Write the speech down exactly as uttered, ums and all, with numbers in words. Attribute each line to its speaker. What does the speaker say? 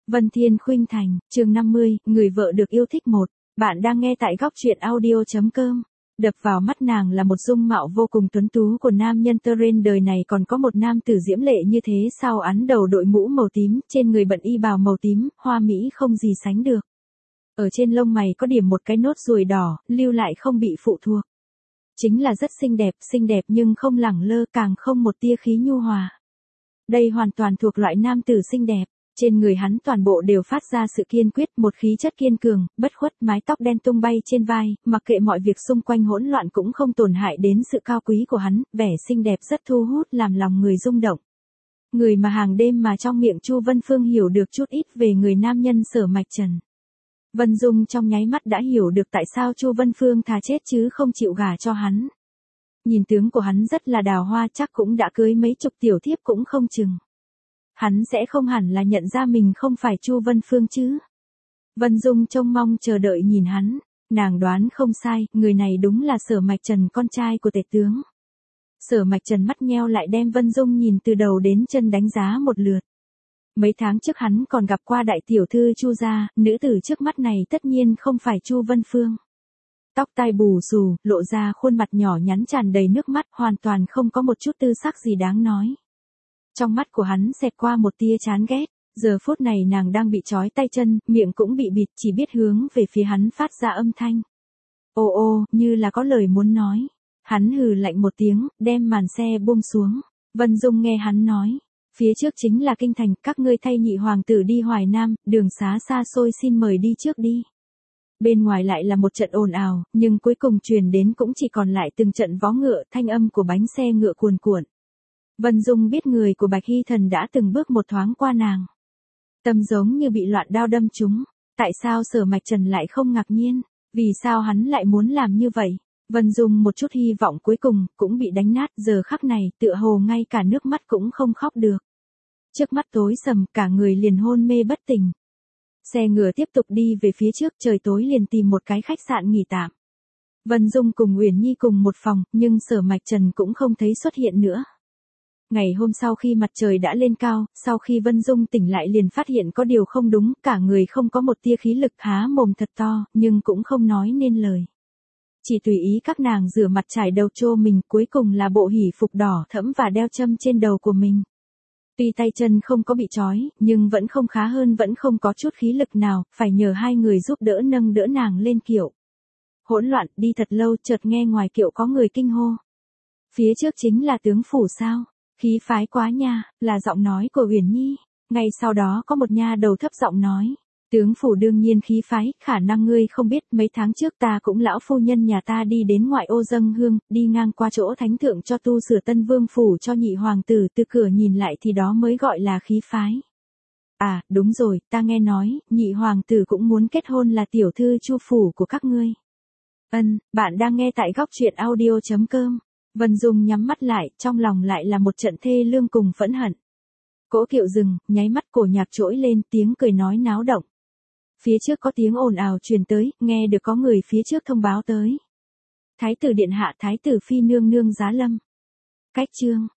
Speaker 1: Vân Thiên Khuynh Thành, chương năm mươi, người vợ được yêu thích một. Bạn đang nghe tại góc truyện audio.com. Đập vào mắt nàng là một dung mạo vô cùng tuấn tú của nam nhân trên đời này, còn có một nam tử diễm lệ như thế sao, án đầu đội mũ màu tím, trên người bận y bào màu tím, hoa mỹ không gì sánh được. Ở trên lông mày có điểm một cái nốt ruồi đỏ, lưu lại không bị phụ thuộc. Chính là rất xinh đẹp, xinh đẹp nhưng không lẳng lơ, càng không một tia khí nhu hòa. Đây hoàn toàn thuộc loại nam tử xinh đẹp. Trên người hắn toàn bộ đều phát ra sự kiên quyết, một khí chất kiên cường, bất khuất, mái tóc đen tung bay trên vai, mặc kệ mọi việc xung quanh hỗn loạn cũng không tổn hại đến sự cao quý của hắn, vẻ xinh đẹp rất thu hút làm lòng người rung động. Người mà hàng đêm mà trong miệng Chu Vân Phương hiểu được chút ít về người nam nhân Sở Mạch Trần. Vân Dung trong nháy mắt đã hiểu được tại sao Chu Vân Phương thà chết chứ không chịu gả cho hắn. Nhìn tướng của hắn rất là đào hoa, chắc cũng đã cưới mấy chục tiểu thiếp cũng không chừng. Hắn sẽ không hẳn là nhận ra mình không phải Chu Vân Phương chứ. Vân Dung trông mong chờ đợi nhìn hắn, nàng đoán không sai, người này đúng là Sở Mạch Trần, con trai của tể tướng. Sở Mạch Trần mắt nheo lại đem Vân Dung nhìn từ đầu đến chân đánh giá một lượt. Mấy tháng trước hắn còn gặp qua đại tiểu thư Chu gia, nữ tử trước mắt này tất nhiên không phải Chu Vân Phương. Tóc tai bù xù, lộ ra khuôn mặt nhỏ nhắn tràn đầy nước mắt, hoàn toàn không có một chút tư sắc gì đáng nói. Trong mắt của hắn xẹt qua một tia chán ghét, giờ phút này nàng đang bị trói tay chân, miệng cũng bị bịt, chỉ biết hướng về phía hắn phát ra âm thanh. Ô ô, như là có lời muốn nói. Hắn hừ lạnh một tiếng, đem màn xe buông xuống. Vân Dung nghe hắn nói, phía trước chính là kinh thành, các ngươi thay nhị hoàng tử đi Hoài Nam, đường xá xa xôi, xin mời đi trước đi. Bên ngoài lại là một trận ồn ào, nhưng cuối cùng truyền đến cũng chỉ còn lại từng trận vó ngựa, thanh âm của bánh xe ngựa cuồn cuộn. Vân Dung biết người của Bạch Hy Thần đã từng bước một thoáng qua nàng. Tâm giống như bị loạn đao đâm trúng. Tại sao Sở Mạch Trần lại không ngạc nhiên? Vì sao hắn lại muốn làm như vậy? Vân Dung một chút hy vọng cuối cùng cũng bị đánh nát, giờ khắc này tựa hồ ngay cả nước mắt cũng không khóc được. Trước mắt tối sầm, cả người liền hôn mê bất tỉnh. Xe ngựa tiếp tục đi về phía trước, trời tối liền tìm một cái khách sạn nghỉ tạm. Vân Dung cùng Uyển Nhi cùng một phòng, nhưng Sở Mạch Trần cũng không thấy xuất hiện nữa. Ngày hôm sau khi mặt trời đã lên cao, sau khi Vân Dung tỉnh lại liền phát hiện có điều không đúng, cả người không có một tia khí lực, há mồm thật to, nhưng cũng không nói nên lời. Chỉ tùy ý các nàng rửa mặt trải đầu cho mình, cuối cùng là bộ hỉ phục đỏ thẫm và đeo châm trên đầu của mình. Tuy tay chân không có bị trói, nhưng vẫn không khá hơn, vẫn không có chút khí lực nào, phải nhờ hai người giúp đỡ nâng đỡ nàng lên kiệu. Hỗn loạn, đi thật lâu, chợt nghe ngoài kiệu có người kinh hô. Phía trước chính là tướng phủ sao? Khí phái quá nha, là giọng nói của Uyển Nhi. Ngay sau đó có một nha đầu thấp giọng nói, tướng phủ đương nhiên khí phái, khả năng ngươi không biết, mấy tháng trước ta cũng lão phu nhân nhà ta đi đến ngoại ô dâng hương, đi ngang qua chỗ thánh thượng cho tu sửa Tân Vương phủ cho nhị hoàng tử, từ cửa nhìn lại thì đó mới gọi là khí phái. À, đúng rồi, ta nghe nói, nhị hoàng tử cũng muốn kết hôn là tiểu thư Chu phủ của các ngươi. Ân, bạn đang nghe tại góc truyện audio.com. Vân Dung nhắm mắt lại, trong lòng lại là một trận thê lương cùng phẫn hận. Cỗ kiệu dừng, nháy mắt cổ nhạc trỗi lên, tiếng cười nói náo động. Phía trước có tiếng ồn ào truyền tới, nghe được có người phía trước thông báo tới. Thái tử điện hạ, thái tử phi nương nương giá lâm. Cách chương,